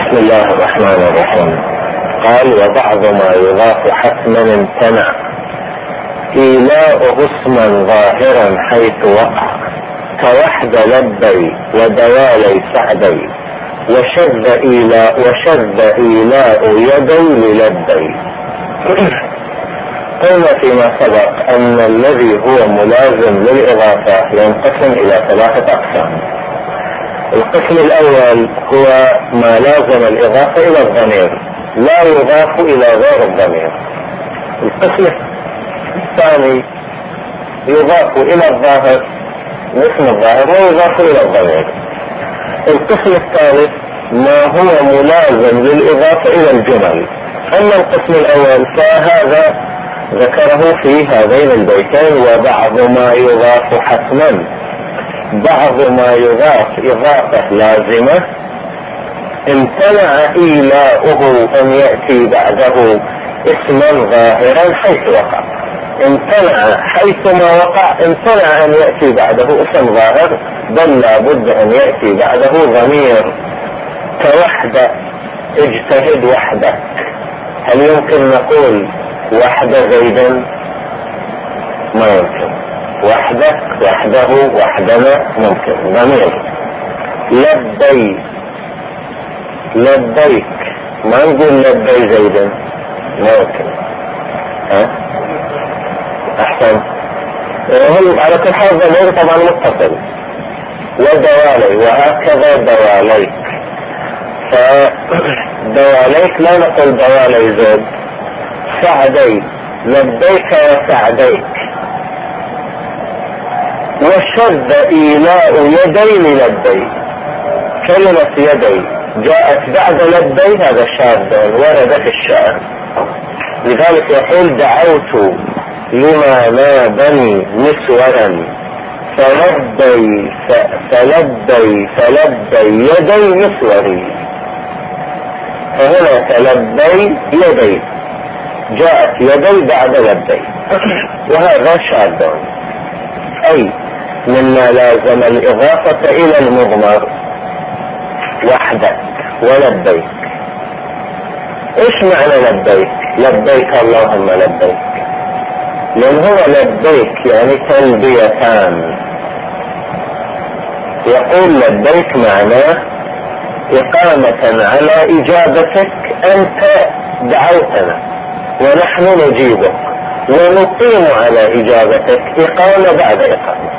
بسم الله الرحمن الرحيم. قال: وبعض ما يضاف حتما امتنع إيلاؤه اسما ظاهرا حيث وقع، كوحد لبي ودوالي سعدي، وشذ إيلاء يدي للبي. قلنا فيما سبق أن الذي هو ملازم للإضافة ينقسم إلى 3 أقسام. القسم الأول هو ما لازم الإضافة إلى الضمير لا يضاف إلى غير الضمير. القسم الثاني يضاف إلى الظاهر اسم الظاهر ويضاف إلى الضمير. القسم الثالث ما هو ملازم للإضافة إلى الجمل. أما القسم الأول فهذا ذكره في هذين البيتين: وبعض ما يضاف حتما. بعض ما يضاف إضافة لازمة امتنع إيلاؤه أن يأتي بعده اسما ظاهرا حيث وقع. امتنع حيثما وقع، امتنع أن يأتي بعده اسم ظاهر، بل لابد أن يأتي بعده ضمير. كوحدة، اجتهد وحدك. هل يمكن نقول وحد زيدا؟ ما يمكن. وحدك، وحده، وحدنا ممكن. ضمير. لبيك، ما نقول لبي زيدا، ممكن. احسن. على كل حال ضمير طبعا متصل. ودوالي، وهكذا دواليك. فدواليك لا نقول دوالي زيد. سعدي، لبيك وسعديك. وشذ إيلاء يدي للبي. كلمة يدي جاءت بعد لبي، هذا شاذ ورد في الشعر. لذلك يقول: دعوت لما نابني مسورا فلبي يدي مسوري. فهنا فلبي يدي، جاءت يدي بعد لبي، وهذا شاذ. أي مما لازم الإضافة إلى المضمر. وحدك ولبيك. إيش معنى لبيك؟ لبيك اللهم لبيك، لأن هو لبيك يعني تلبيتان. يقول لبيك معناه إقامة على إجابتك. أنت دعوتنا ونحن نجيبك، ونقيم على إجابتك إقامة بعد إقامة.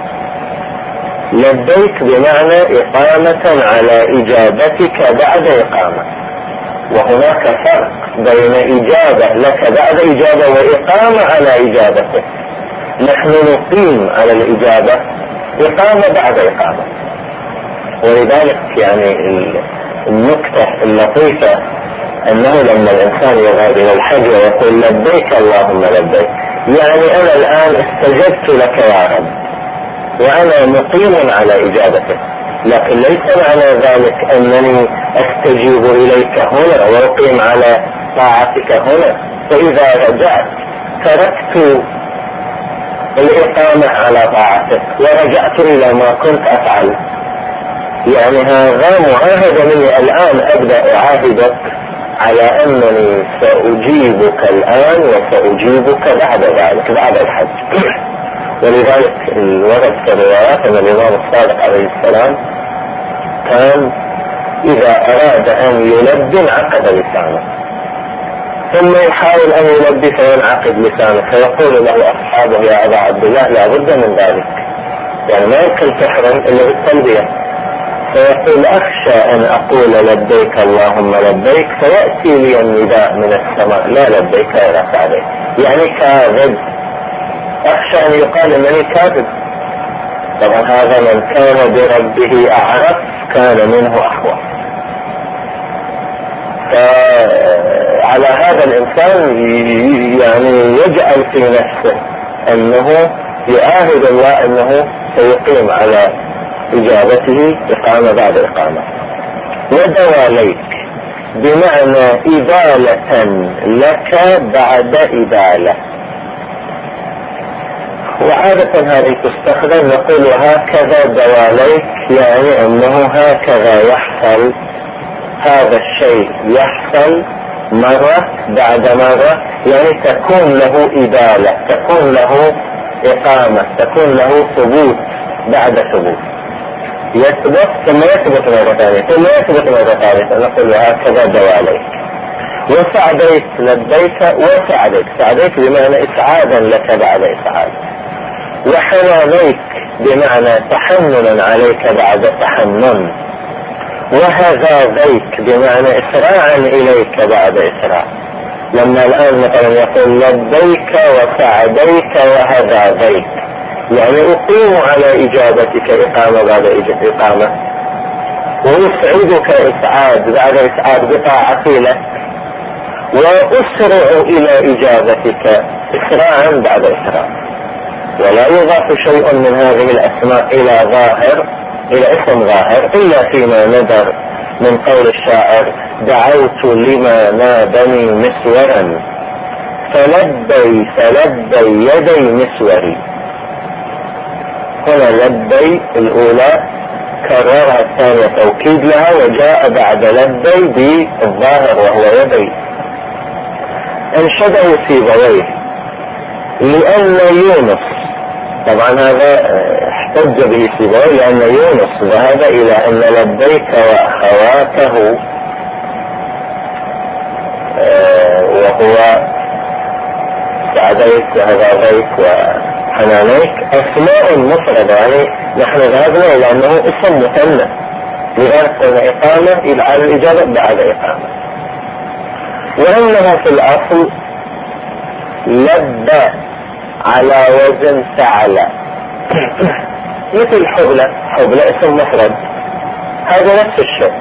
لبيك بمعنى إقامة على إجابتك بعد إقامة. وهناك فرق بين إجابة لك بعد إجابة وإقامة على إجابتك. نحن نقيم على الإجابة إقامة بعد إقامة. ولذلك يعني النكتة اللطيفة أنه لما الإنسان يذهب إلى الحج ويقول لبيك اللهم لبيك، يعني أنا الآن استجبت لك يا رب وأنا مقيم على إجابتك، لكن ليس معنى ذلك أنني أستجيب إليك هنا وأقيم على طاعتك هنا، فإذا رجعت تركت الإقامة على طاعتك ورجعت إلى ما كنت أفعل. يعني هذا معاهدة مني الآن، أبدأ أعاهدك على أنني سأجيبك الآن وسأجيبك بعد ذلك بعد الحج. ولذلك الورد في الروايات أن الإمام الصادق عليه السلام كان إذا أراد أن يلبي انعقد لسانه، ثم يحاول أن يلبي فينعقد لسانه، فيقول له أصحابه يا أبا عبد الله لا بد من ذلك، يعني ما يمكن تحرم إلا بالتلبية. فيقول أخشى أن أقول لبيك اللهم لبيك فيأتي لي النداء من السماء لا لبيك ولا سعديك، يعني كاذب، أخشى أن يقال أنني كاذب. طبعا هذا من كان بربه أعرف كان منه أخوة. فعلى هذا الإنسان يعني يجعل في نفسه أنه يعاهد الله أنه سيقيم على إجابته إقامة بعد إقامة. ودواليك بمعنى إدالة لك بعد إدالة. وعادة هذه تستخدم نقول هكذا دواليك، يعني أنه هكذا يحصل هذا الشيء يحصل مرة بعد مرة، يعني تكون له إدالة، تكون له إقامة، تكون له ثبوت بعد ثبوت، يثبت ثم يثبت مرة ثانية ثم يثبت مرة ثالثة. نقول هكذا دواليك. وسعديك لبيك وسعديك، سعديك بمعنى إسعادا لك بعد إسعاد. وحنانيك بمعنى تحننا عليك بعد تحنن. وهذاذيك بمعنى إسراعا إليك بعد إسراع. لما الآن مثلا يقول لبيك وسعديك وهذاذيك، يعني أقيم على إجابتك إقامة بعد إقامة، وأسعدك إسعاد بعد إسعاد بطاعتي لك، وأسرع إلى إجابتك إسراعا بعد إسراع. ولا يضاف شيء من هذه الأسماء إلى ظاهر، إلى اسم ظاهر، إلا فيما ندر من قول الشاعر: دعوت لما نادني مسورا فلبي يدي مسوري. هنا لبي الأولى كررها الثانية توكيد لها، وجاء بعد لبي بالظاهر وهو يدي. انشده سيبويه لأن يونس، طبعا هذا احتج به سيبويه لأن يونس ذهب إلى أن لبيك وأخواته وهو سعديك وهذاذيك وحنانيك أسماء مفردة، يعني نحن ذهبنا إلى أنه اسم مثنى لغرق إقامة إلى على الإجابة بعد إقامة. وأنه في الأصل لبى على وزن فعل، مثل حبلى اسم مفرد، هذا نفس الشيء.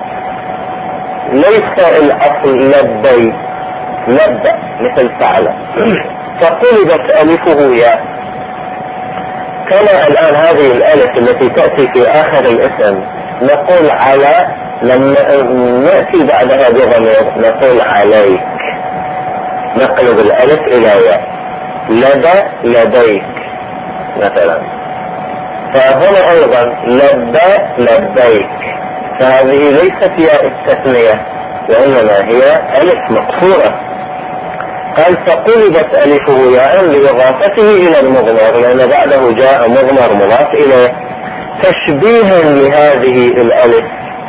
ليس الأصل لبى مثل فعل، فقلبت ألفه ياء. كما الآن هذه الألف التي تأتي في آخر الاسم نقول على، لما نأتي بعدها بضمير نقول عليك، نقلب الألف إلى ياء. لديك مثلا. فهنا أيضا لبيك، فهذه ليست ياء التثنية وإنما هي ألف مقصورة. قال فقلبت ألفه ياء لإضافته إلى المضمر، لأن بعده جاء مضمر مضاف إليه، تشبيها لهذه الألف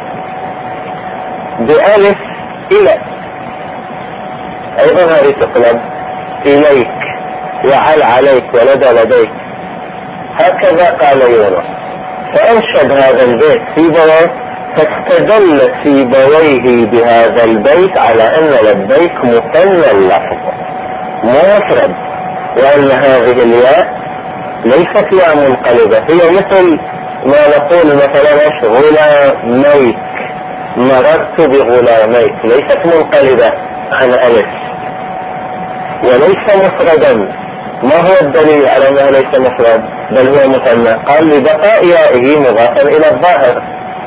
بألف إلى. أيضا هذه تقلب إليك عليك لديك. هكذا قال يونس. فأنشد هذا البيت سيبويه، فاستدل سيبويه بهذا البيت على أن لبيك مثنى اللفظ مفرد، وأن هذه الياء ليست ياء منقلبة، هي مثل ما نقول مثلا غلاميك، مررت بغلاميك، ليست منقلبة عن ألف وليس مفردا. ما هو الدليل على أنه ليس مفرد بل هو مثنى؟ قال لبقاء يائه مضافا إلى الظاهر،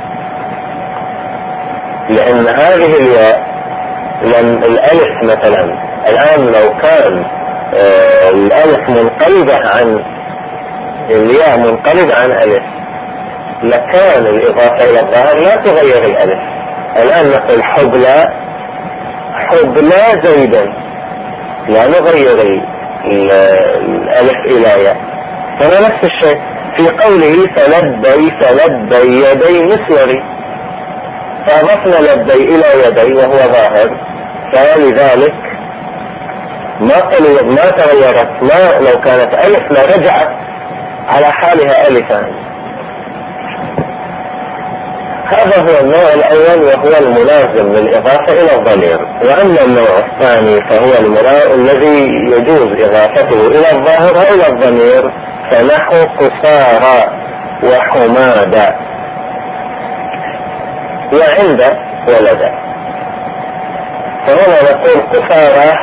لأن هذه الياء الألف مثلا الآن لو كان الألف منقلبة عن الياء منقلبة عن ألف لكان الإضافة إلى الظاهر لا تغير الألف. الآن نقول حبلى زيدا، لا نغير الألف إلى ياء. فهو نفس الشيء في قوله فلبي يدي مسوري، فأضفنا لبي إلى يدي وهو ظاهر، فلذلك ما تغيرت، ما لو كانت ألف لرجعت على حالها ألفان. هذا هو النوع الأول وهو الملازم للإضافة إلى الضمير. وأما النوع الثاني فهو الذي يجوز إضافته إلى الظاهر وإلى الضمير، فنحو قصارى وحمادة وعند ولد. فهنا نقول قصارى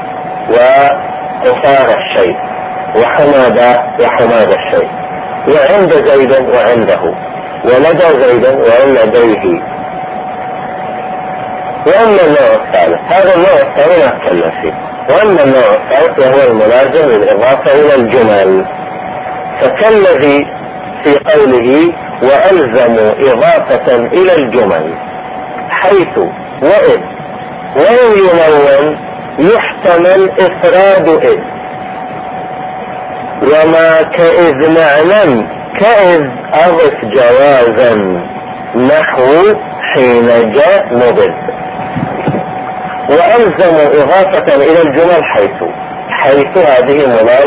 وقصارى الشيء، وحمادة الشيء، وعند زيد وعنده، ولدى زيدا ولديه. وأما النوع الثالث، هذا النوع الثاني ما أتكلم فيه. وأما النوع الثالث وهو الملازم للإضافة إلى الجمل، فكالذي في قوله وألزموا إضافة إلى الجمل، حيث وإذ. وإن ينون يحتمل إفراد إذ. وما كإذ معنى كإذ أضف جوازا نحو حين جاء نبذ. وألزموا إضافة إلى الجمل حيث هذه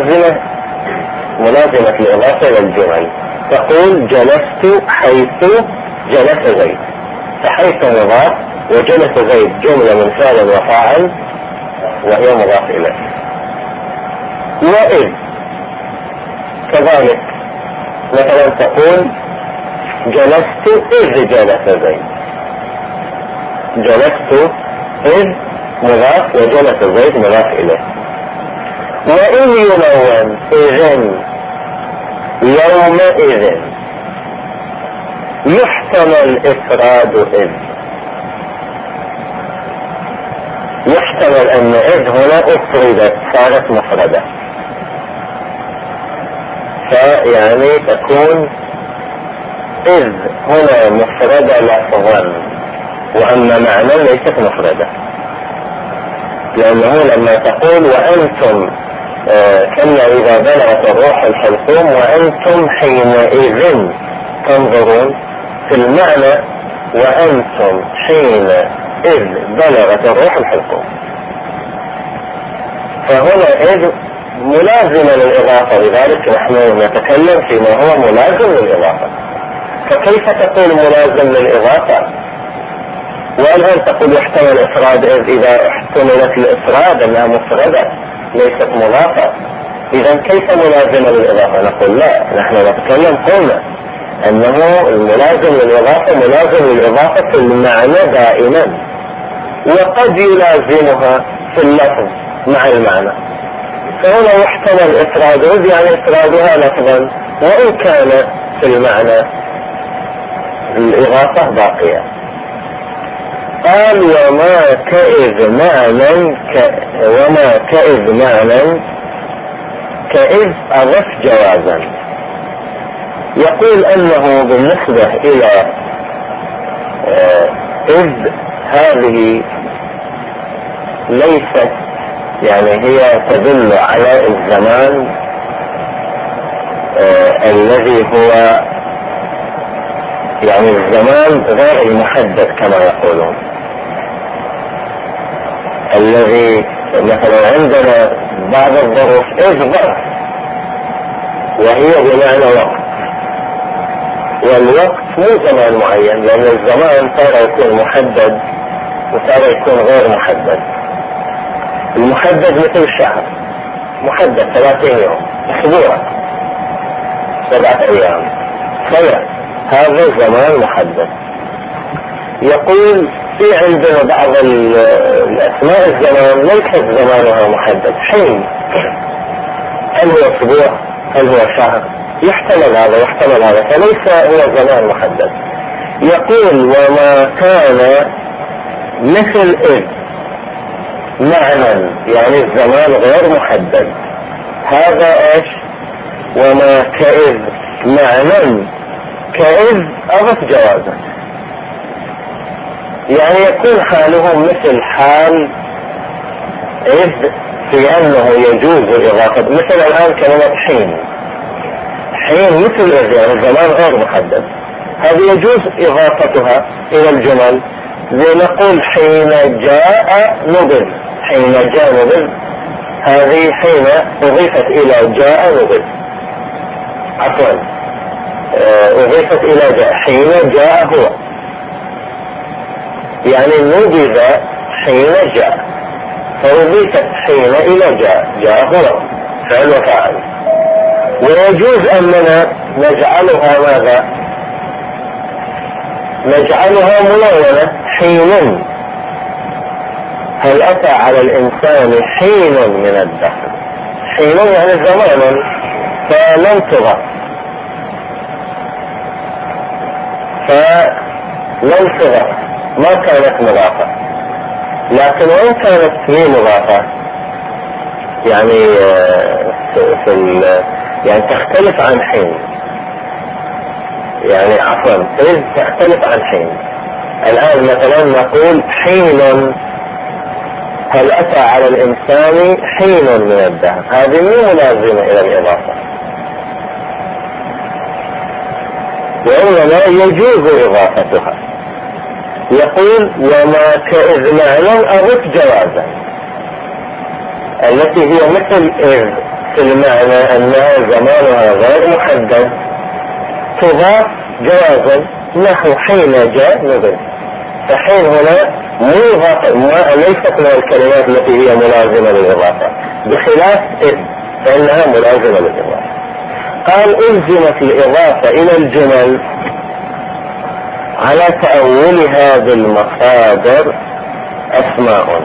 ملازمة الإضافة إلى الجمل. تقول جلست حيث جلس زيد، فحيث مضاف وجلس زيد جملة من فعل وفاعل وهي مضاف إليه. وإذ كذلك مثلا تقول جلست إذ جلس زيد، جلست إذ مضاف وجلس زيد مضاف إليه. وإذ ينون إذن يومئذ يحتمل إفراد إذ. يحتمل أن إذ هنا أفردت صارت مفردة، فيعني تكون إذ هنا مفردة لفظا وأما معنى ليست مفردة، لأنه لما تقول وأنتم كلا إذا بلغت الروح الحلقوم وأنتم حينئذ تنظرون، في المعنى وأنتم حينئذ بلغت الروح الحلقوم، فهنا إذ ملازمة للإضافة، لذلك نحن نتكلم فيما هو ملازم للإضافة. فكيف تقول ملازم للإضافة والآن تقول يحتمل إفراد إذ إذا احتملت الإفراد أنها مفردة ليست مضافة؟ إذا كيف ملازمة للإضافة؟ نقول لا، نحن نتكلم قلنا أنه الملازم للإضافة ملازم للإضافة في المعنى دائما، وقد يلازمها في اللفظ مع المعنى. فهنا يحتمل إفراد إذ يعني إفرادها لفظا وإن كان في المعنى الإضافة باقية. قال وما كإذ معنى كإذ أضف جوازا. يقول أنه بالنسبة إلى إذ هذه ليست يعني هي تدل على الزمان الذي هو يعني الزمان غير المحدد كما يقولون، الذي مثلا عندنا بعض الظروف إذ ظرف وهي بمعنى وقت، والوقت مو زمان معين، لأن الزمان ترى يكون محدد وترى يكون غير محدد. المحدد مثل الشهر محدد 30 يوم، أسبوع 7 أيام، سنة، هذا زمان محدد. يقول في عندنا بعض الأسماء الزمان ليست زمانها محدد، حين، هل هو أسبوع هل هو شهر، يحتمل هذا يحتمل هذا، فليس هو زمان محدد. يقول وما كان مثل إذ معنى يعني الزمان غير محدد، هذا إيش؟ وما كإذ معنى كإذ أضف جوازا، يعني يكون حالهم مثل حال إذ في أنه يجوز الإضافة. مثل الآن كلمة حين مثل إذ يعني الزمان غير محدد، هذه يجوز إضافتها إلى الجمل، زي نقول حين جاء نبذ، حين جاء نبذ، هذه حين أضيفت إلى جاء نبذ، عفوا أضيفت إلى جاء، حين جاء هو، يعني نبذ حين جاء، فأضيفت حين إلى جاء هو فعل وفاعل. ويجوز أننا نجعلها ماذا؟ نجعلها منونة حين، هل أتى على الإنسان حين من الدهر، حين يعني زمانا، فلم تضف، ما كانت مضافة. لكن وإن كانت هي مضافة يعني يعني تختلف عن حين، يعني عفوا إذ تختلف عن حين، الآن مثلا نقول حين، هل أتى على الإنسان حين من الدهر، هذه مو ملازمة إلى الإضافة، وإنما يجوز إضافتها. يقول وما كإذ معنى أضف جوازا، التي هي مثل إذ في المعنى أنها زمانها غير محدد، تضاف جوازا، نحو حين جاء نزل. فحين هنا ليست من الكلمات التي هي ملازمة للإضافة، بخلاف إذ فإنها ملازمة للإضافة. قال ألزمت الإضافة إلى الجمل على تأولها بالمصادر أسماء.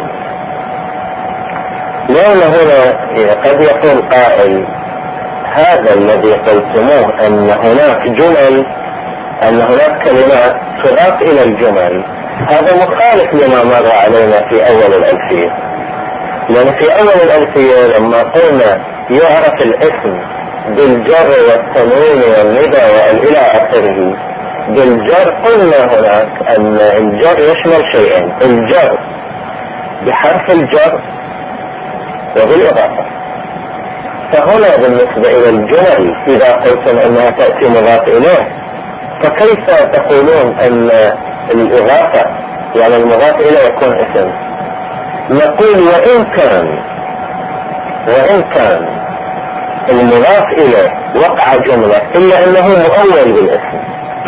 لأن هنا قد يقول قائل هذا الذي قلتموه أن هناك جمل، أن هناك كلمات تضاف إلى الجمل، هذا مخالف لما مر علينا في أول الألفية. لأن في أول الألفية لما قلنا يعرف الاسم بالجر والتنوين والندى وإلى آخره، بالجر قلنا هناك أن الجر يشمل شيئين: الجر بحرف الجر وبالإضافة. فهنا بالنسبة إلى الجمل إذا قلتم أنها تأتي مضاف إليه، فكيف تقولون أن الإضافة يعني المضاف إليه يكون اسم؟ نقول وإن كان المضاف إليه وقع جملة إلا أنه مؤول بالاسم.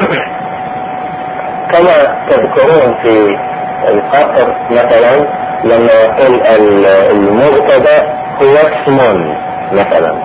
كما تذكرون في القصر مثلا لما يقول المبتدأ هو اسم مثلا،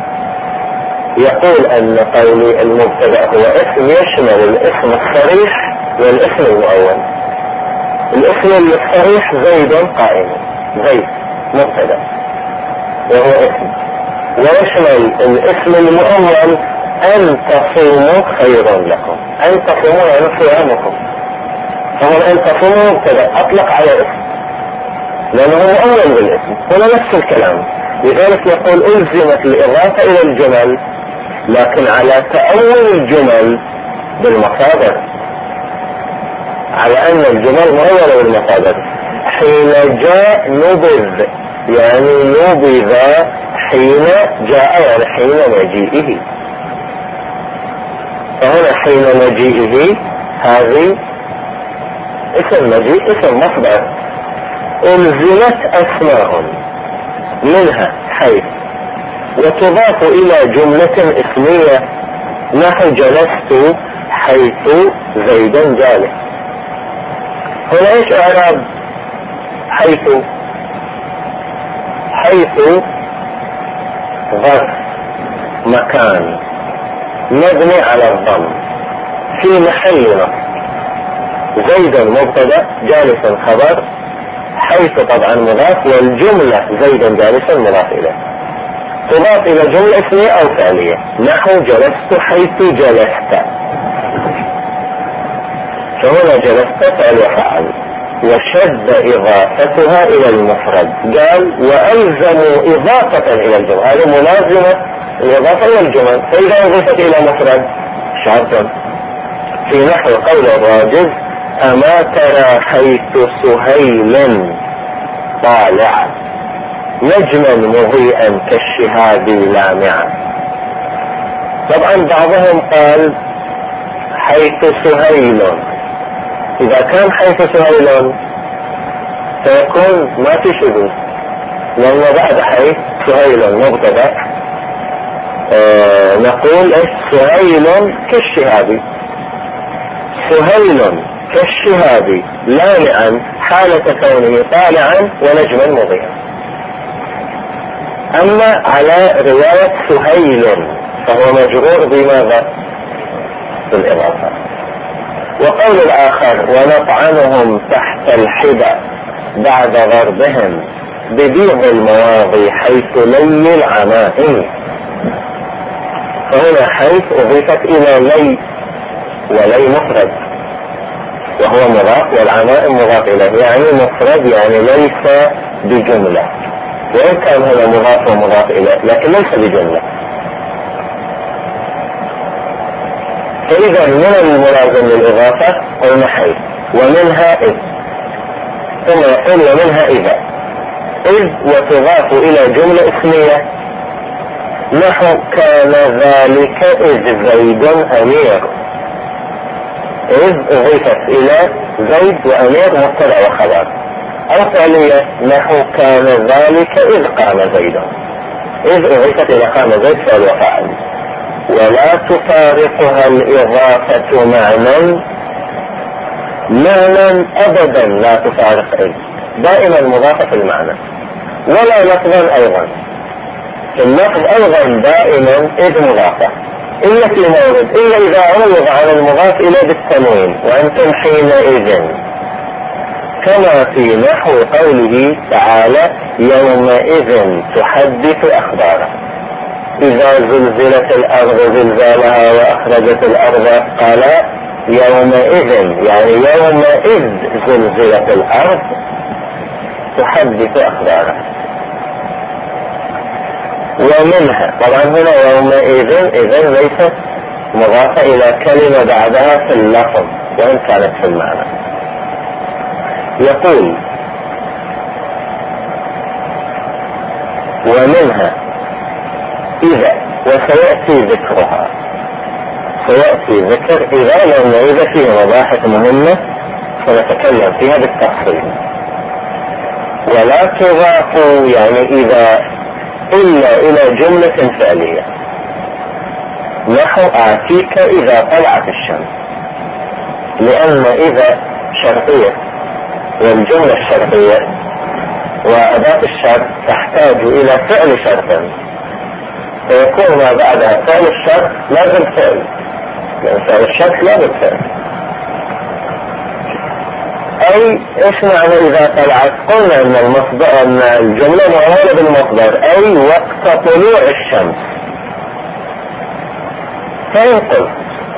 يقول أن قولي المبتدأ هو اسم يشمل الاسم الصريح والاسم المؤول. الاسم الصريح زيد قائم، زيد مبتدأ وهو اسم، ويشمل الاسم المؤول أن تصوموا خير لكم. أن تصوموا يعني صيامكم، فهو أن تصوموا مبتدأ أطلق على اسم لأنه مؤول بالاسم. هنا نفس الكلام، لذلك يقول ألزمت الإضافة إلى الجمل لكن على تأول الجمل بالمصادر، على أن الجمل مؤولة بالمصادر. حين جاء نبذ يعني نبذ، حين جاء يعني حين مجيئه، فهنا حين مجيئه هذه اسم مجيء، اسم مصدر. ألزمت أسماء منها حيث، وتضاف إلى جملة اسمية نحو جلست حيث زيدا جالس. هنا ايش اعراب حيث؟ حيث ظرف مكان مبني على الضم في محل نصب، زيدا مبتدأ جالسا خبر، حيث طبعا مضاف، والجملة زيدا جالسا مضاف إليه، تضاف إلى جملة اسمية أو فعلية نحو جلست حيث جلست. فهنا جلست فعل وفعل، وشد إضافتها إلى المفرد. قال وألزموا إضافة إلى الجمل، هذه ملازمة الإضافة إلى الجمل. فإذا أضيفت إلى مفرد شرطا في نحو قول الراجز أما ترى حيث سهيل طالع نجما مضيئا كالشهاب لامعا. طبعا بعضهم قال حيث سهيل، إذا كان حيث سهيل فيكون ما في شذوذ، لأن بعد حيث سهيل مبتدأ نقول سهيل كالشهاب، سهيل كالشهاب لامعا حالة كونه طالعا ونجما مضيئا. أما على رواية سهيل فهو مجرور بماذا؟ بالإضافة. وقول الآخر ونطعنهم تحت الحدى بعد ضربهم ببيض المواضي حيث لي العمائم. فهنا حيث أضيفت إلى لي، ولي مفرد وهو مضاف، والعمائم مضاف إليه يعني مفرد يعني ليس بجملة، وإن كان هنا مضاف ومضاف إليه لكن ليس بجملة. فإذا من الملازم للإضافة قلنا حيث، ومنها إذ، ثم يقول ومنها إذا. إذ وتضاف إلى جملة اسمية، نحو كان ذلك إذ زيد أمير. إذ أضيفت إلى زيد وأمير مبتدأ وخبر. أو فعلية نحو كان ذلك إذ قام زيد. إذ أضيفت إلى قام زيد فعل وفاعل. ولا تفارقها الإضافة معنى أبدا لا تفارق إذ، دائما مضافة المعنى. ولا لفظا أيضا، اللفظ أيضا دائما إذ مضافة، إلا في مورد، إلا إذا عوض على المضاف إليه بالتنوين، وأنتم حينئذ، كما في نحو قوله تعالى يومئذ تحدث أخباره. إذا زلزلت الأرض زلزالها وأخرجت الأرض أثقالها يومئذ، يعني يومئذ زلزلت الأرض تحدث أخبارها. ومنها، طبعا هنا يومئذ إذن ليست مضافة إلى كلمة بعدها في اللفظ وإن كانت في المعنى. يقول ومنها إذا، وسيأتي ذكرها، سيأتي ذكر إذا، لأن إذا فيها مباحث مهمة سنتكلم فيها بالتفصيل. ولا تضاف يعني إذا إلا إلى جملة فعلية، نحو آتيك إذا طلعت الشمس، لأن إذا شرطية، والجملة الشرطية وأداة الشرط تحتاج إلى فعل شرط، فيكون ما بعدها فعل الشرط لازم فعل، لأن فعل الشرط لازم فعل. أي إيش معنى إذا طلعت؟ قلنا أن المصدر، أن الجملة معمولة بالمصدر، أي وقت طلوع الشمس. فينقل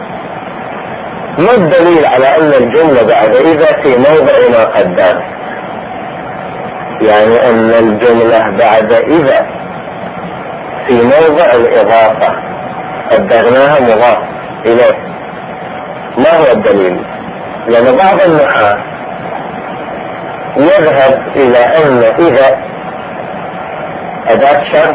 ما الدليل على أن الجملة بعد إذا في موضع ما قدر؟ يعني أن الجملة بعد إذا في موضع الإضافة قدرناها مضاف إليه. ما هو الدليل؟ لأن بعض النحاة يذهب إلى أن إذا أداة شرط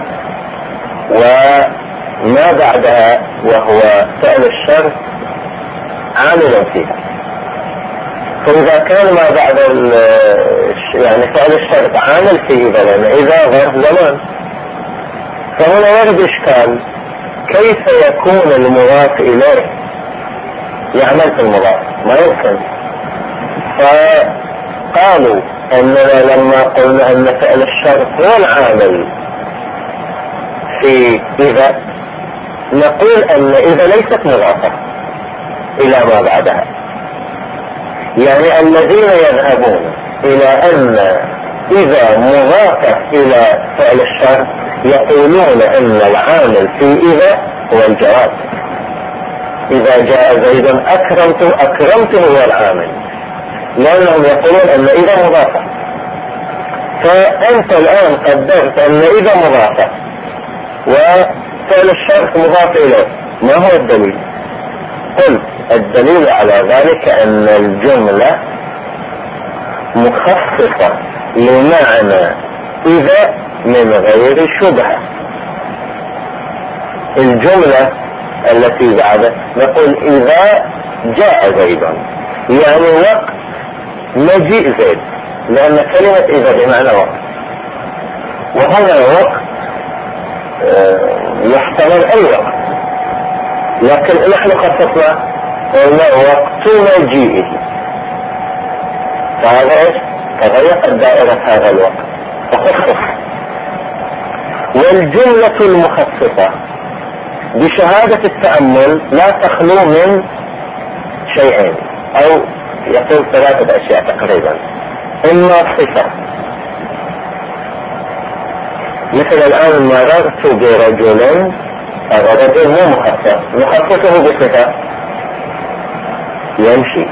وما بعدها وهو فعل الشرط عامل فيها، فإذا كان ما بعد يعني فعل الشرط عامل فيه إذا، لأن إذا ظرف زمان، فهنا يرد إشكال كيف يكون المضاف إليه يعمل في المضاف؟ ما يمكن. فقالوا أننا لما قلنا أن فعل الشرط هو العامل في إذا، نقول أن إذا ليست مضافة إلى ما بعدها. يعني الذين يذهبون إلى أن إذا مضافة إلى فعل الشرط يقولون أن العامل في إذا هو الجواب. إذا جاء زيد أكرمته هو العامل، لأنهم يقولون أن إذا مضافة. فأنت الآن قدرت أن إذا مضافة وفعل الشرط مضاف إليه، ما هو الدليل؟ قلت الدليل على ذلك أن الجملة مخصصة لمعنى إذا من غير شبهة. الجملة التي بعده نقول إذا جاء زيد، يعني وقت مجيء زيد، لأن كلمة إذا بمعنى وقت، وهنا وقت يحتمل أي وقت، لكن نحن خصصنا وقت مجيئه، فهذا إيش؟ تغيرت دائرة هذا الوقت فخصص. والجملة المخصصة بشهادة التأمل لا تخلو من شيئين، أو يقول ثلاثة أشياء تقريبا. إما صفة، مثل الآن مررت برجل، هذا رجل مو مخصص، نخصصه بصفة يمشي.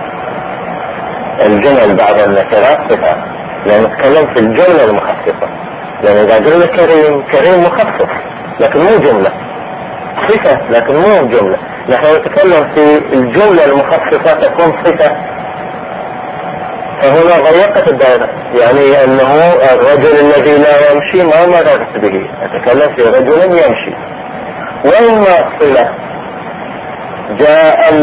الجمل بعد النكرات صفة، لأن نتكلم في الجملة المخصصة، لأن إذا قلنا كريم مخصص لكن مو جملة، صفة لكن مو جملة. نحن نتكلم في الجملة المخصصة تكون صفة فهنا ضيقت الدائرة، يعني أنه الرجل الذي لا يمشي ما مررت به، أتكلم في رجل يمشي. وإما صلة جاء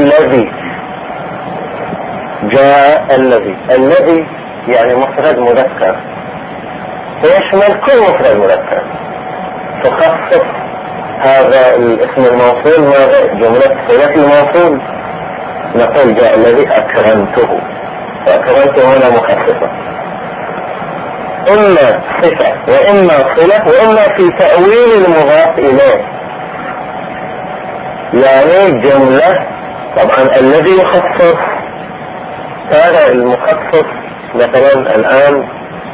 الذي يعني مفرد مذكر ويشمل كل مفرد مذكر، تخصص هذا الاسم الموصول ماذا؟ جملة صلة الموصول. نقول جاء الذي أكرمته، فأكرمته هنا مخصصة، إما صفة وإما صلة وإما في تأويل المضاف إليه، يعني جملة. طبعا الذي يخصص ترى المخصص مثلا الآن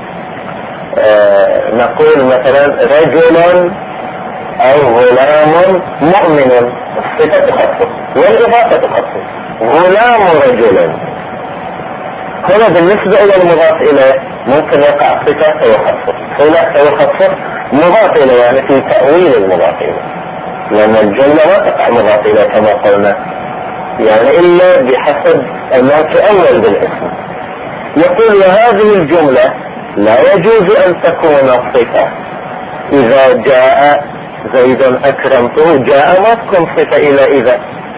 نقول مثلا رجل أو غلام مؤمن، الصفة تخصص والإضافة تخصص. غلام رجل هنا بالنسبة إلى المضاف إليه ممكن يقع صفة فيخصص، صلة فيخصص، مضاف إليه يعني في تأويل المضاف إليه، لأن الجملة ما تقع مضاف إليه كما قلنا، يعني إلا بحسب أنها تؤول بالاسم. يقول وهذه الجملة لا يجوز أن تكون صفة. إذا جاء زيد أكرمته، جاء ما تكون صفة إلى إذا،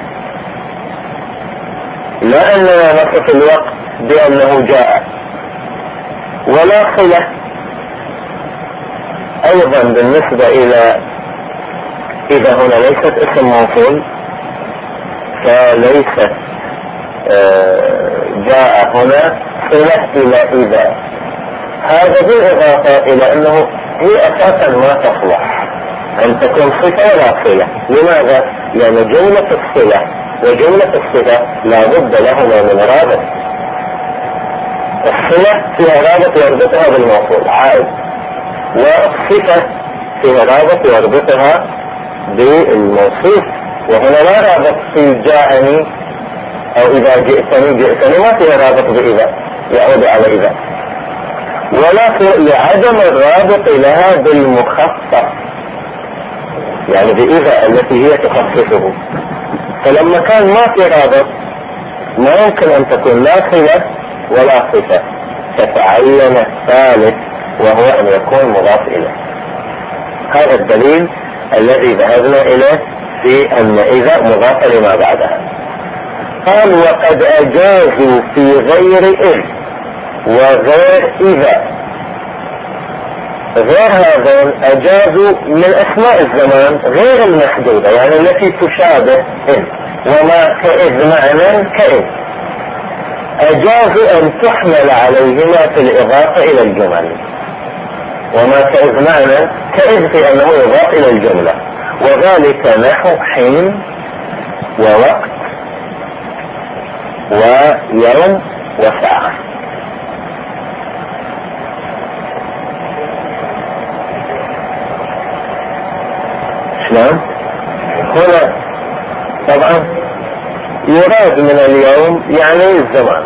لا أننا نصف الوقت بأنه جاء، ولا صلة أيضا بالنسبة إلى إذا هنا ليست اسم موصول، فليست جاء هنا صلة إلى إذا. هذا بالإضافة إلى أنه هي أساسا ما تصلح أن تكون صفة ولا صلة. لماذا؟ لأن جملة الصلة وجملة الصفة لا بد لهما من رابط. الصلة فيها رابط يربطها بالموصول عائد، والصفة فيها رابط يربطها بالموصول، وهنا لا رابط في جاءني أو إذا جئتني ما فيها رابط بإذا يعود على إذا، ولا لعدم الرابط لها بالمخصص يعني بإذا التي هي تخصصه. فلما كان ما في رابط ما يمكن أن تكون لا صلة ولا صفة، فتعين الثالث وهو أن يكون مضاف إليه. هذا الدليل الذي ذهبنا إليه في أن إذا مضاف لما بعدها. قال وقد أجازوا في غير إذ وغير إذا. غير هذين أجازوا من أسماء الزمان غير المحدودة، يعني التي تشابه إذ وما كإذ معنى كإذ، أجازوا أن تحمل عليهما في الإضافة إلى الجمل. وما كإذ معنى كإذ في أنه يضاف إلى الجملة، وذلك نحو حين ووقت ويوم وساعة. شلون؟ هنا طبعا يراد من اليوم يعني الزمان،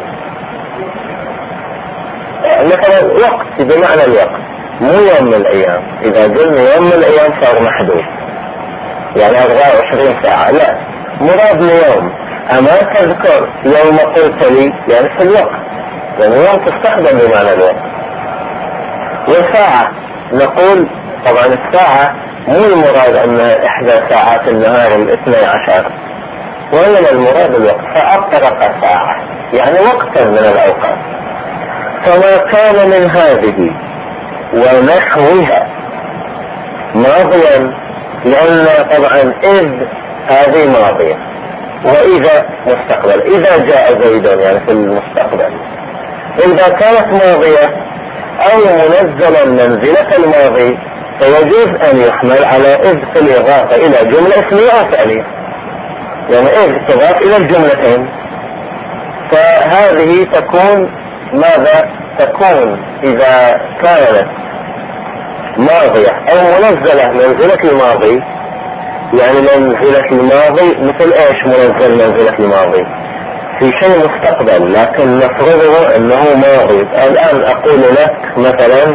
مثلا وقت بمعنى الوقت مو يوم من الأيام. إذا قلنا يوم من الأيام صار محدود يعني 24 ساعة، لا، مرادنا يوم. أما تذكر يوم قلت لي يعني في الوقت، يعني يوم تستخدم بمعنى الوقت. والساعة نقول طبعا الساعة مو المراد أن إحدى ساعات النهار 12، وإنما المراد الوقت. فأطرق ساعة يعني وقتا من الأوقات. فما كان من هذه ونحوها ماضيا، لأن طبعا إذ هذه ماضية وإذا مستقبل. إذا جاء زيد يعني في المستقبل. إذا كانت ماضية أو منزلا منزلة الماضي فيجوز أن يحمل على إذ في الإضافة إلى جملة اسمية أو فعلية، يعني إذ تضاف إلى الجملتين. فهذه تكون ماذا؟ تكون إذا كانت ماضية أو منزلة منزلة الماضي. يعني منزلة الماضي مثل إيش منزل منزلة الماضي؟ في شيء مستقبل لكن نفرضه أنه ماضي. الآن أقول لك مثلا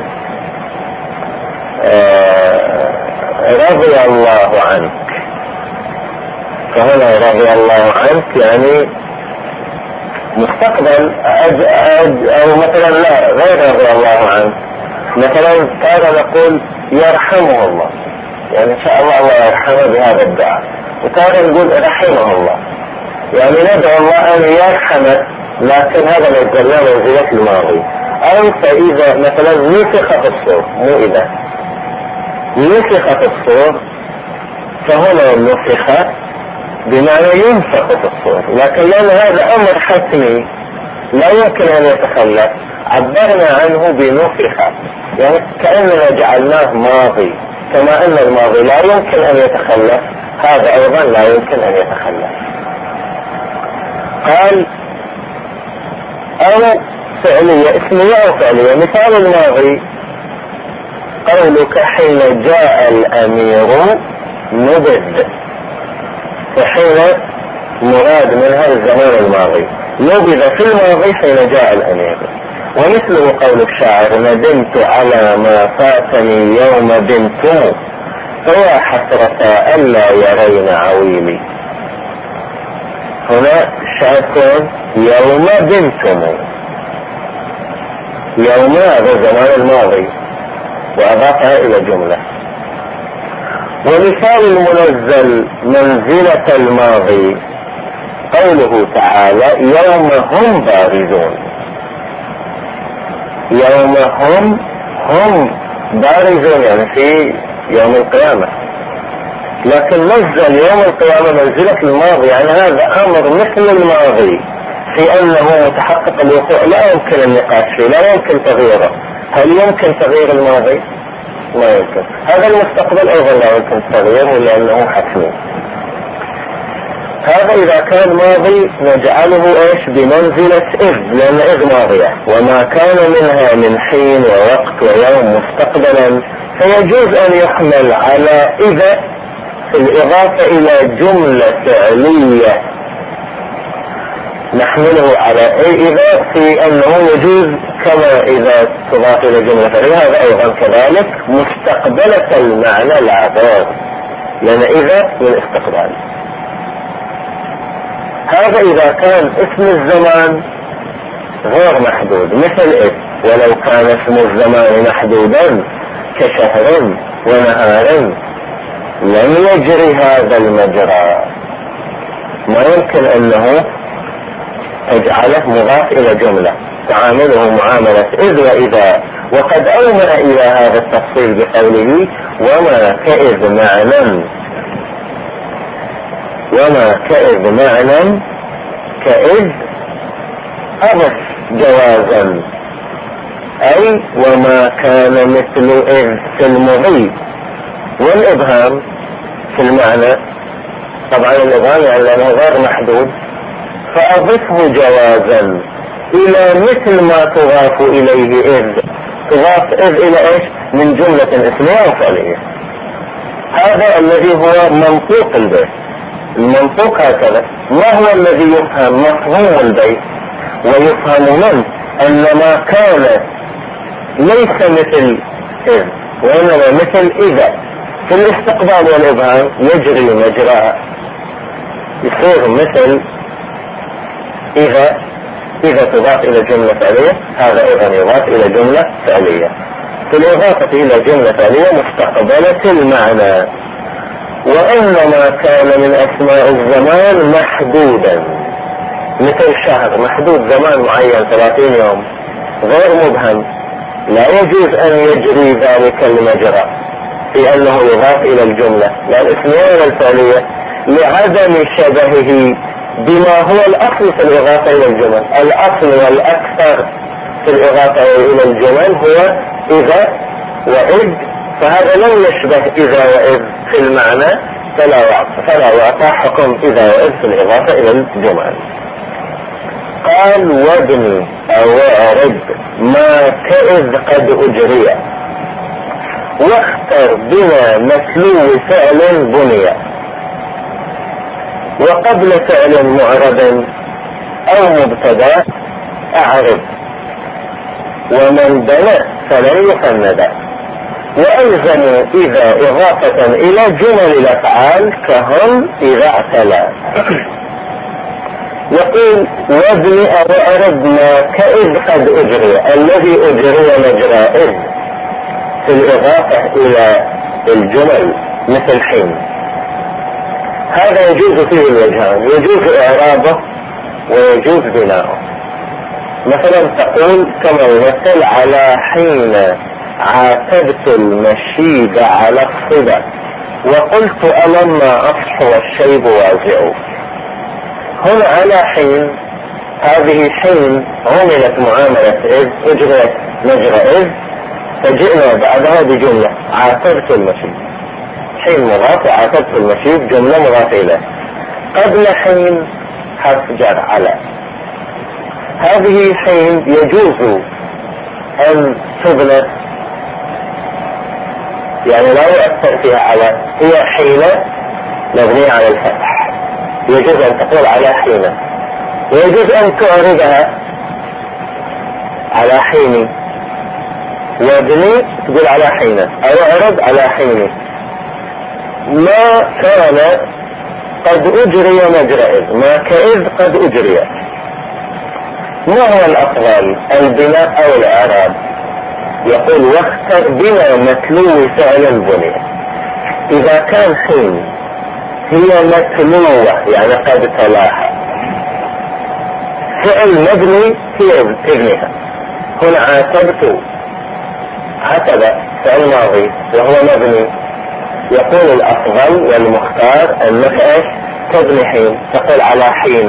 رضي الله عنك، فهنا رضي الله عنك يعني مستقبل او مثلا لا غير رضي الله عنه، مثلا تارة نقول يرحمه الله، يعني ان شاء الله الله يرحمه بهذا الدعاء، وتارة نقول رحمه الله، يعني ندعو الله ان يرحمه، لكن هذا ما يقولنا منزلة الماضي. او فاذا مثلا نفخ في الصور، مو اذا نفخ في الصور، فهنا نفخ بمعنى ينفخ في الصور، لكن لأن هذا أمر حتمي لا يمكن أن يتخلف عبرنا عنه بنفخ، يعني كأننا جعلناه ماضي، كما أن الماضي لا يمكن أن يتخلف، هذا أيضا لا يمكن أن يتخلف. قال أو فعلية اسمية أو فعلية. مثال الماضي قولك حين جاء الأمير نبذ، وحين مراد منها الزمان الماضي، نبذ في الماضي حين جاء الأمير. ومثله قول الشاعر ندمت على ما فاتني يوم بنت، فيا حسرة ألا يرين عويلي. هنا الشاعر يوم بنتم، يوم هذا الزمان الماضي وأضافها إلى جملة. ومثال المنزل منزلة الماضي قوله تعالى يوم هم بارزون، يوم هم بارزون يعني في يوم القيامة، لكن نزل يوم القيامة منزلة الماضي، يعني هذا أمر مثل الماضي في أنه متحقق الوقوع، لا يمكن النقاش فيه، لا يمكن تغييره. هل يمكن تغيير الماضي؟ لا يمكن. هذا المستقبل أيضا لا يمكن تغييره لأنه حتمي. هذا إذا كان ماضي نجعله إيش بمنزلة إذ، لأن إذ ماضية، وما كان منها من حين ووقت ويوم مستقبلا فيجوز أن يحمل على إذا في الإضافة إلى جملة فعلية، نحمله على إذا في أنه يجوز كما إذا تضاف إلى جملة فعلية، هذا أيضا كذلك مستقبلة المعنى العبار، لأن إذا للاستقبال. هذا إذا كان اسم الزمان غير محدود مثل إذ، ولو كان اسم الزمان محدودا كشهر ونهار لم يجري هذا المجرى، ما يمكن أنه تجعله مضاف إلى جملة تعامله معاملة إذ وإذا. وقد أومأ إلى هذا التفصيل بقوله وما كإذ معنى، وما كإذ معنى كإذ أضف جوازا، أي وما كان مثل إذ في المضي. والإبهام في المعنى طبعا الإبهام يعني لأنه غير محدود، فأضفه جوازا إلى مثل ما تضاف إليه إذ، تضاف إذ إلى إيش من جملة اسمية أو فعلية. هذا الذي هو منطوق البيت. المنطوق هكذا، ما هو الذي يفهم مفهوم البيت ويفهم منه أن ما كان ليس مثل إذ وإنما مثل إذا في الاستقبال والإبهام يجري مجرى، يصير مثل إذا تضاف إلى جملة فعلية، هذا أيضا يضاف إلى جملة فعلية. في الإضافة إلى جملة فعلية مستقبلة المعنى. وإنما كان من أسماء الزمان محدودا مثل شهر محدود زمان معين 30 يوم غير مبهم، لا يجوز أن يجري ذلك المجرى في أنه يضاف إلى الجملة لا الاسمية ولا الفعلية لعدم شبهه بما هو الأصل في الإضافة إلى الجمل. الأصل والأكثر في الإضافة إلى الجمل هو إذا وإذ، فهذا لم يشبه إذا وإذ في المعنى، فلا يعطى حكم إذا وإذ في الإضافة إلى الجمل. قال وابني أو أعرب ما كإذ قد أجري، واختر بما مثلو فعل بني، وقبل فعل معرب أو مبتدا أعرب، ومن بنى فلن يفند. وألزموا إذا إضافة إلى جمل الأفعال كهم إذا اعتلى. يقول وابنئ وأردنا كإذ قد أجري، الذي أجري مجرى إذ في الإضافة إلى الجمل مثل حين. هذا يجوز فيه الوجهان، يجوز إعرابه ويجوز بناؤه. مثلا تقول كما يمثل على حين عاتبت المشيب على الصبا وقلت ألما أصح والشيب وازع. هنا على حين، هذه حين عملت معاملة إذ، أجرت مجرى إذ، فجئنا بعدها بجملة عاتبت المشيب، حين مضاف وعاتبت المشيب جملة مضافة إليه. قبل حين حرف جر على. هذه حين يجوز أن تبنى، يعني لا يؤثر فيها على، هي حين مبنية على الفتح، يجوز أن تقول على حين، ويجوز أن تعرضها على حين، وابني تقول على حين أو اعرض على حين. ما كان قد أجري مجرى إذ، ما كإذ قد أجري. ما هو الأفضل، البناء أو الإعراب؟ يقول واختر بنا متلو فعل بني. إذا كان حين هي متلوة يعني قد تلاها، فعل مبني هي ابنها. هنا عاتبت، عتب فعل ماضي وهو مبني. يقول الأفضل والمختار أنك تبني حين، تقول على حين.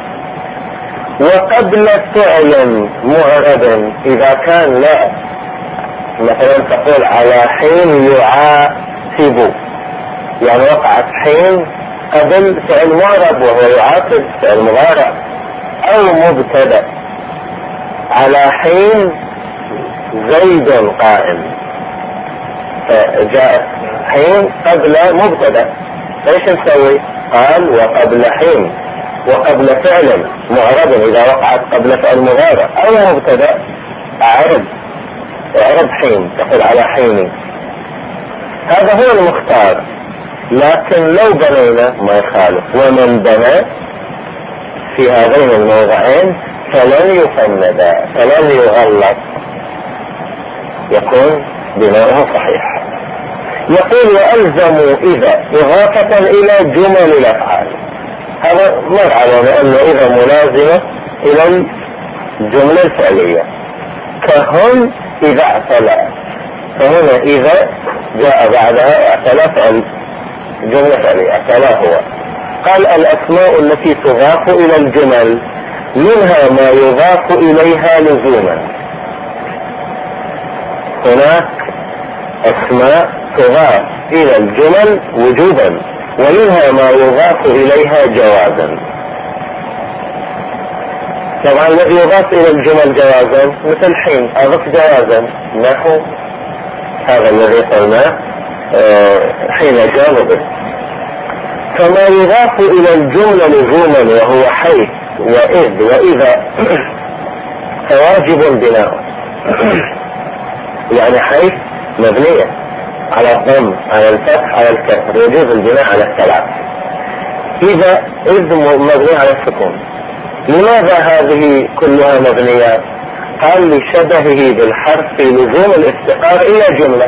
وقبل فعل معرب إذا كان لا، مثلا تقول على حين يعاتب، يعني وقعت حين قبل فعل معرب وهو يعاتب فعل مضارع أو مبتدأ. على حين زيد قائم، فجاءت حين قبل مبتدأ، ايش نسوي؟ قال وقبل حين، وقبل فعل معرب إذا وقعت قبل فعل مضارع أو مبتدأ أعرب حين، تقول على حين. هذا هو المختار. لكن لو بنينا ما يخالف، ومن بنى في هذين الموضعين فلن يفندا، فلن يغلط، يكون بناؤه صحيح. يقول وألزموا إذا إضافة إلى جمل الأفعال. هذا مر علينا أن إذا ملازمة إلى الجملة الفعلية، كهن إذا اعتلى. فهنا إذا جاء بعدها اعتلى فعل جملة فعلية، اعتلى هو. قال الأسماء التي تضاف إلى الجمل منها ما يضاف إليها لزوما. هناك أسماء تضاف إلى الجمل وجوبا، ومنها ما يضاف إليها جوازا. طبعا الذي يضاف إلى الجمل جوازا مثل حين أضف جوازا، نحو هذا الذي قلنا حين جاء به. فما يضاف إلى الجملة لزوما وهو حيث وإذ وإذا فواجب بناء. يعني حيث مبنية على الضم، على الفتح، على الكسر، يجوز البناء على الثلاث. إذا إذ مبني على السكون. لماذا هذه كلها مبنيات؟ قال لشبهه بالحرف في لزوم الافتقار إلى جملة،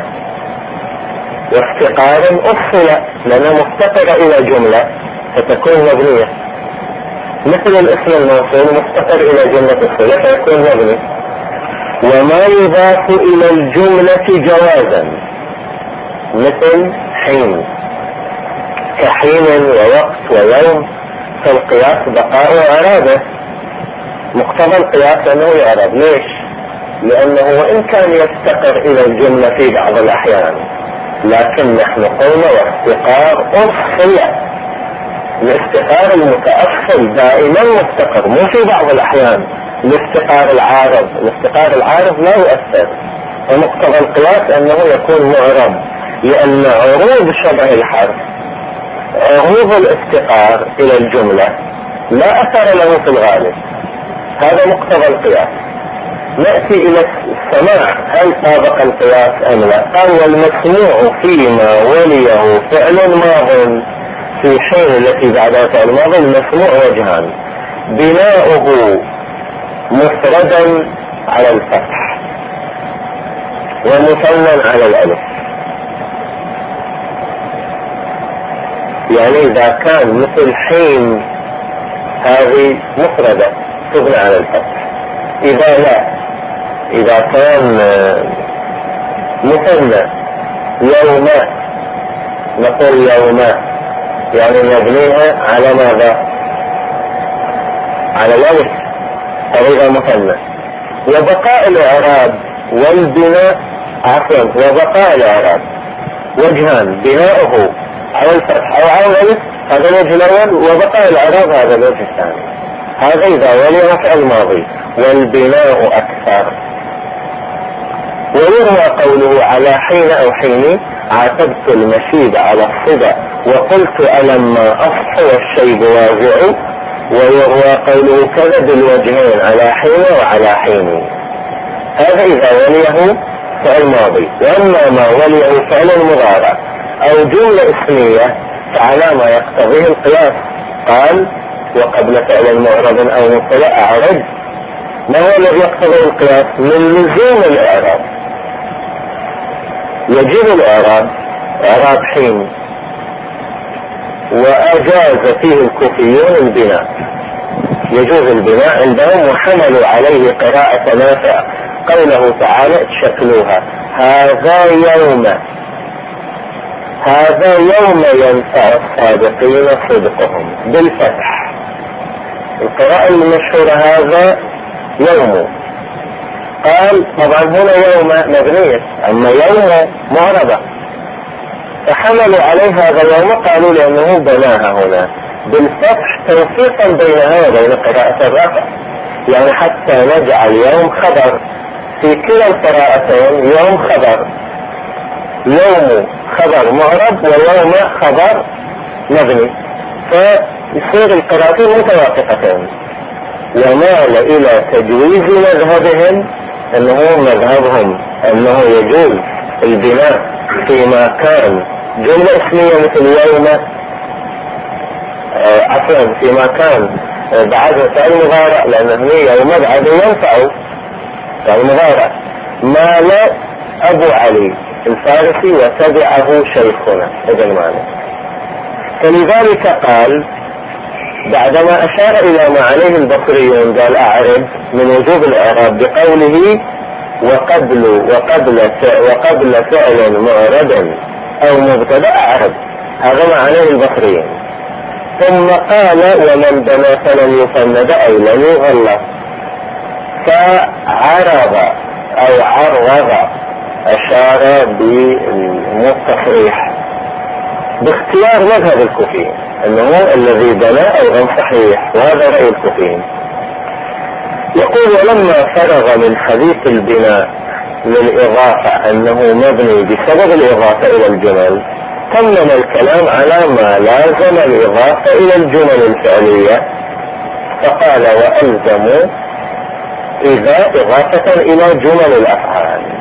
وافتقار أصل لأنه مفتقر إلى جملة فتكون مبنية، مثل الاسم الموصول مفتقر إلى جملة أصل فيكون مبني. وما يضاف إلى الجملة جوازا مثل حين، كحين ووقت ويوم، فالقياس بقاء وإرادة. مقتضى القياس أنه يعرب. ليش؟ لأنه وإن كان يفتقر إلى الجملة في بعض الأحيان، لكن نحن قلنا وافتقار أصل. الافتقار المتأصل دائما مفتقر، مو في بعض الأحيان. الافتقار العارض لا يؤثر. ومقتضى القياس أنه يكون معرب، لأن عروض شبه الحرف، عروض الافتقار إلى الجملة لا أثر له في الغالب. هذا مقتضى القياس. نأتي إلى السماع، هل طابق القياس أم لا؟ قال والمسموع فيما وليه فعل ماض في حين التي بعدها فعل ماض المسموع وجهان. بناؤه مفردا على الفتح ومثنى على الألف. يعني إذا كان مثل حين هذه مفردة تبنى على الفتح. إذا لا، إذا كان مثنى يوما نقول يوما، يعني نبنيها على ماذا؟ على الألف طريقة مثنى. وبقاء الإعراب والبناء وبقاء الإعراب وجهان، بناؤه على الفتح أو على الألف هذا الوجه الأول، وبقاء الإعراب هذا الوجه الثاني. هذا إذا ولي فعل ماضي، والبناء أكثر. ويروى قوله على حين أو حين عاتبت المشيب على الصدى وقلت ألما أصح والشيب واضع. ويروى قوله كذا بالوجهين على حين وعلى حين. هذا إذا وليه فعل ماضي. وأما ما وليه فعل مضارع أو جملة اسمية فعلى ما يقتضيه القياس. قال وقبل فعل معرب أو مبتدأ أعرب. ما هو الذي يقتضي القياس؟ من لزوم الإعراب. يجب الإعراب إعراب حين، وأجاز فيه الكوفيون البناء، يجوز البناء عندهم، وحملوا عليه قراءة نافع قوله تعالى شكلوها هذا يوم ينفع الصادقين صدقهم بالفتح. القراءة المشهورة هذا يوم. قال طبعا هنا يوم مبنية، أما يوم معربة، فحملوا عليه هذا اليوم قالوا لأنه بناها هنا بالفتح توفيقا بينها وبين قراءة الرفع. يعني حتى نجعل يوم خبر في كلا القراءتين، يوم خبر، يوم خبر معرب ويوم خبر مبني، فيصير القراءتين متوافقتين. ومال إلى تجويز مذهبهم، مذهبهم أنه يجوز البناء فيما كان جملة اسمية مثل يوم، فيما كان بعد فعل مضارع، لأنه يوم بعد ينفع فعل مضارع. مال أبو علي الفارسي وتبعه شيخنا ابن مالك. فلذلك قال بعدما أشار إلى ما عليه البصريون قال أعرب من وجوب الإعراب بقوله وقبل فعل معرب أو مبتدأ أعرب، هذا ما عليه البصريون. ثم قال ومن بنى فلن يفند أي لن يغلط. فعرب أو عرض أشار بالتصريح باختيار مذهب الكوفيين أنه الذي بنى أيضا صحيح، وهذا رأي الكوفيين. يقول ولما فرغ من حديث البناء للإضافة أنه مبني بسبب الإضافة إلى الجمل، تمم الكلام على ما لازم الإضافة إلى الجمل الفعلية، فقال وألزموا إذا إضافة إلى جمل الأفعال.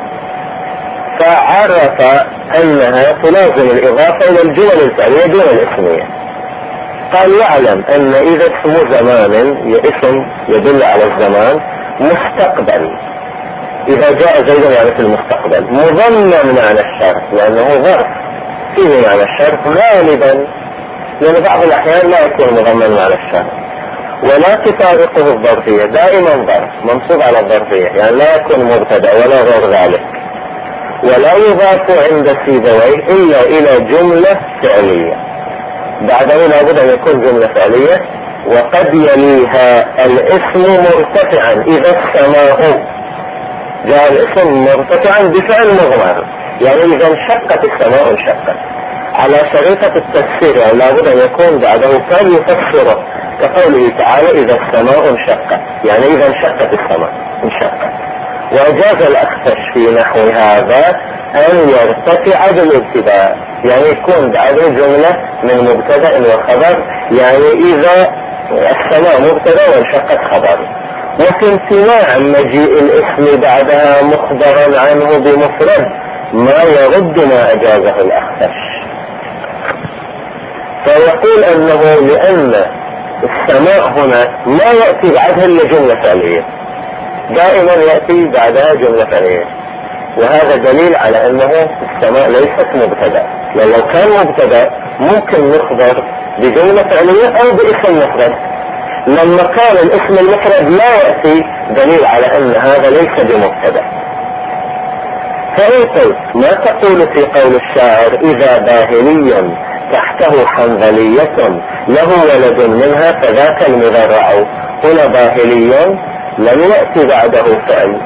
فعرف أنها تلازم الإضافة إلى الجمل الفعلية دون الاسمية. قال يعلم أن إذا اسم زمان اسم يدل على الزمان مستقبل، إذا جاء زيد يعني في المستقبل مضمن معنى الشرط، لأنه ظرف فيه معنى الشرط غالبا، لأن بعض الأحيان لا يكون مضمن معنى الشرط، ولا تفارقه الظرفية، دائما ظرف منصوب على الظرفية، يعني لا يكون مبتدأ ولا غير ذلك. ولا يضاف عند سيبويه إلا إلى جملة فعلية، بعده لابد أن يكون جملة فعلية، وقد يليها الاسم مرتفعا إذا السماء جاء الاسم مرتفعا بفعل مضمر، يعني إذا انشقت السماء انشقت على شريطة التفسير، يعني لابد أن يكون بعده فعل يفسره، كقوله تعالى إذا السماء انشقت، يعني إذا انشقت السماء انشقت. وأجاز الأخفش في نحو هذا أن يرتفع بالابتداء، يعني يكون بعده جملة من مبتدأ وخبر، يعني إذا السماء مبتدأ وانشقت خبر. وفي امتناع مجيء الاسم بعدها مخبرا عنه بمفرد ما يرد ما أجازه الأخفش. فيقول أنه لأن السماء هنا ما يأتي بعدها إلا جملة فعلية، دائما يأتي بعدها جملة فعلية، وهذا دليل على أنه السماء ليست مبتدأ، لو كان مبتدأ ممكن نخبر بجملة فعلية أو باسم مفرد. لما كان الاسم المفرد لا يأتي دليل على أن هذا ليس بمبتدأ. فإن قلت ما تقول في قول الشاعر إذا باهلي تحته حنظلية له ولد منها فذاك المذرع؟ هنا باهلي لم يأتي بعده فعل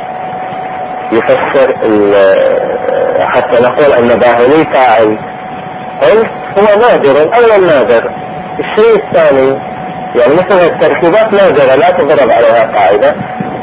يفسر حتى نقول أن باهلي فاعل. قلت هو نادر، أولا نادر. الشيء الثاني يعني مثل التركيبات نادرة لا تضرب عليها قاعدة.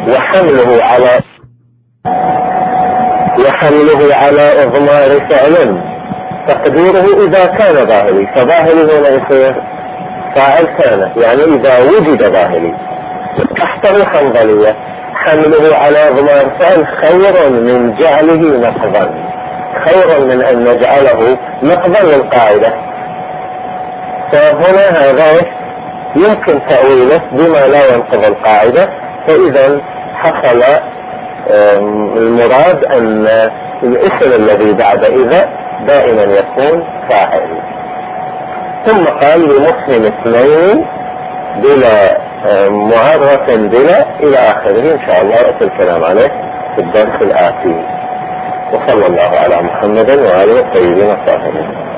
وحمله على إضمار فعل تقديره إذا كان باهلي، فباهلي هنا يصير فاعل كان، يعني إذا وجد باهلي. تحته حنظلية، حمله على إضمار فعل خير من جعله نقضا، خير من أن نجعله نقضا للقاعدة. فهنا هذا يمكن تأويله بما لا ينقض القاعدة، فإذا حصل المراد أن الاسم الذي بعد إذا دائما يكون فاعل. ثم قال لمسلم اثنين بلا معرة بلا إلى آخره. إن شاء الله أتى الكلام عليه في الدرس الآتي. وصلى الله على محمد وآله الطيبين الطاهرين.